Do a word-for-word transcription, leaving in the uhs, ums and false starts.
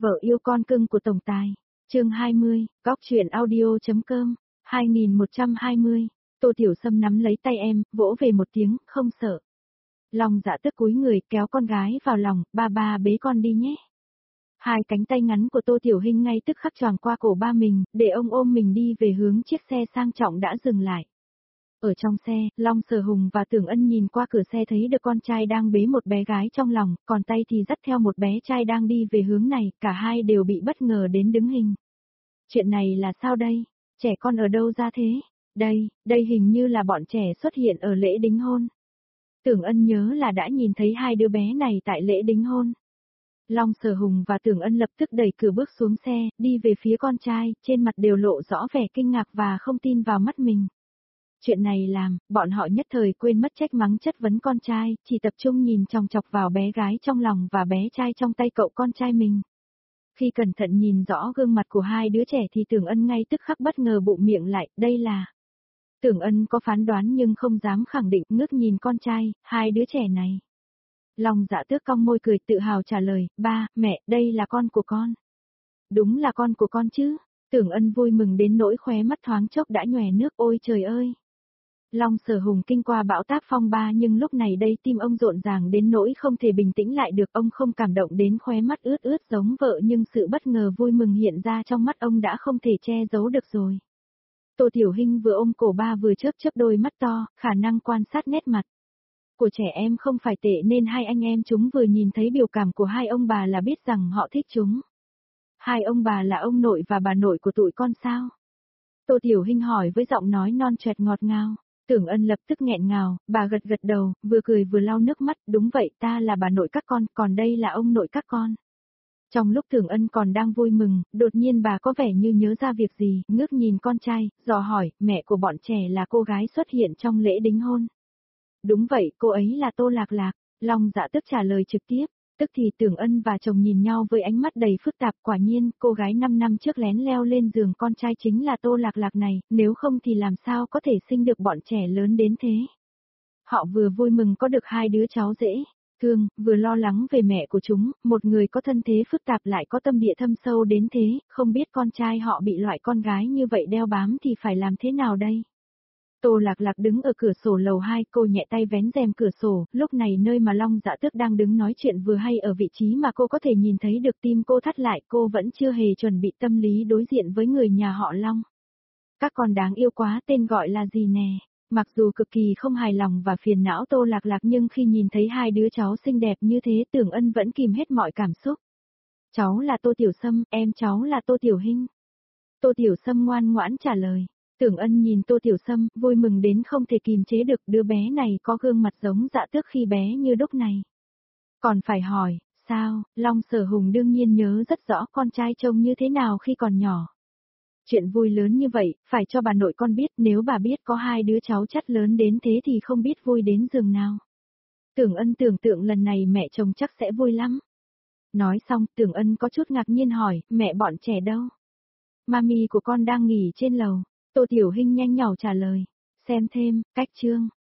Vợ yêu con cưng của tổng tài. Chương hai mươi, góc truyện audio.com, hai nghìn một trăm hai mươi. Tô Tiểu Sâm nắm lấy tay em, vỗ về một tiếng, không sợ. Long Dạ tức cúi người kéo con gái vào lòng, ba ba bế con đi nhé. Hai cánh tay ngắn của Tô Tiểu Hinh ngay tức khắc choàng qua cổ ba mình, để ông ôm mình đi về hướng chiếc xe sang trọng đã dừng lại. Ở trong xe, Long Sở Hùng và Tưởng Ân nhìn qua cửa xe thấy được con trai đang bế một bé gái trong lòng, còn tay thì dắt theo một bé trai đang đi về hướng này, cả hai đều bị bất ngờ đến đứng hình. Chuyện này là sao đây? Trẻ con ở đâu ra thế? Đây, đây hình như là bọn trẻ xuất hiện ở lễ đính hôn. Tưởng Ân nhớ là đã nhìn thấy hai đứa bé này tại lễ đính hôn. Long Sở Hùng và Tưởng Ân lập tức đẩy cửa bước xuống xe, đi về phía con trai, trên mặt đều lộ rõ vẻ kinh ngạc và không tin vào mắt mình. Chuyện này làm, bọn họ nhất thời quên mất trách mắng chất vấn con trai, chỉ tập trung nhìn chòng chọc vào bé gái trong lòng và bé trai trong tay cậu con trai mình. Khi cẩn thận nhìn rõ gương mặt của hai đứa trẻ thì Tưởng Ân ngay tức khắc bất ngờ bụng miệng lại, đây là... Tưởng Ân có phán đoán nhưng không dám khẳng định, ngước nhìn con trai, hai đứa trẻ này. Long Dạ Tước cong môi cười tự hào trả lời, ba, mẹ, đây là con của con. Đúng là con của con chứ. Tưởng Ân vui mừng đến nỗi khóe mắt thoáng chốc đã nhòe nước, ôi trời ơi. Long Sở Hùng kinh qua bão táp phong ba nhưng lúc này đây tim ông rộn ràng đến nỗi không thể bình tĩnh lại được, ông không cảm động đến khóe mắt ướt ướt giống vợ nhưng sự bất ngờ vui mừng hiện ra trong mắt ông đã không thể che giấu được rồi. Tô Tiểu Hinh vừa ôm cổ ba vừa chớp chớp đôi mắt to, khả năng quan sát nét mặt của trẻ em không phải tệ nên hai anh em chúng vừa nhìn thấy biểu cảm của hai ông bà là biết rằng họ thích chúng. Hai ông bà là ông nội và bà nội của tụi con sao? Tô Tiểu Hinh hỏi với giọng nói non choẹt ngọt ngào. Tưởng Ân lập tức nghẹn ngào, bà gật gật đầu, vừa cười vừa lau nước mắt, đúng vậy, ta là bà nội các con, còn đây là ông nội các con. Trong lúc Tưởng Ân còn đang vui mừng, đột nhiên bà có vẻ như nhớ ra việc gì, ngước nhìn con trai, dò hỏi, mẹ của bọn trẻ là cô gái xuất hiện trong lễ đính hôn. Đúng vậy, cô ấy là Tô Lạc Lạc. Long Dạ Tức trả lời trực tiếp. Tức thì Tưởng Ân và chồng nhìn nhau với ánh mắt đầy phức tạp, quả nhiên, cô gái năm năm trước lén leo lên giường con trai chính là Tô Lạc Lạc này, nếu không thì làm sao có thể sinh được bọn trẻ lớn đến thế. Họ vừa vui mừng có được hai đứa cháu dễ thương, vừa lo lắng về mẹ của chúng, một người có thân thế phức tạp lại có tâm địa thâm sâu đến thế, không biết con trai họ bị loại con gái như vậy đeo bám thì phải làm thế nào đây. Tô Lạc Lạc đứng ở cửa sổ lầu hai, cô nhẹ tay vén rèm cửa sổ, lúc này nơi mà Long Dạ Tước đang đứng nói chuyện vừa hay ở vị trí mà cô có thể nhìn thấy được, tim cô thắt lại, cô vẫn chưa hề chuẩn bị tâm lý đối diện với người nhà họ Long. Các con đáng yêu quá, tên gọi là gì nè? Mặc dù cực kỳ không hài lòng và phiền não Tô Lạc Lạc nhưng khi nhìn thấy hai đứa cháu xinh đẹp như thế Tưởng Ân vẫn kìm hết mọi cảm xúc. Cháu là Tô Tiểu Sâm, em cháu là Tô Tiểu Hinh. Tô Tiểu Sâm ngoan ngoãn trả lời. Tưởng Ân nhìn Tô Tiểu Sâm, vui mừng đến không thể kìm chế được, đứa bé này có gương mặt giống Dạ Tước khi bé như đúc này. Còn phải hỏi, sao, Long Sở Hùng đương nhiên nhớ rất rõ con trai trông như thế nào khi còn nhỏ. Chuyện vui lớn như vậy, phải cho bà nội con biết, nếu bà biết có hai đứa cháu chắt lớn đến thế thì không biết vui đến giường nào. Tưởng Ân tưởng tượng lần này mẹ chồng chắc sẽ vui lắm. Nói xong, Tưởng Ân có chút ngạc nhiên hỏi, mẹ bọn trẻ đâu? Mami của con đang nghỉ trên lầu. Tô Tiểu Hinh nhanh nhỏ trả lời. Xem thêm, cách chương.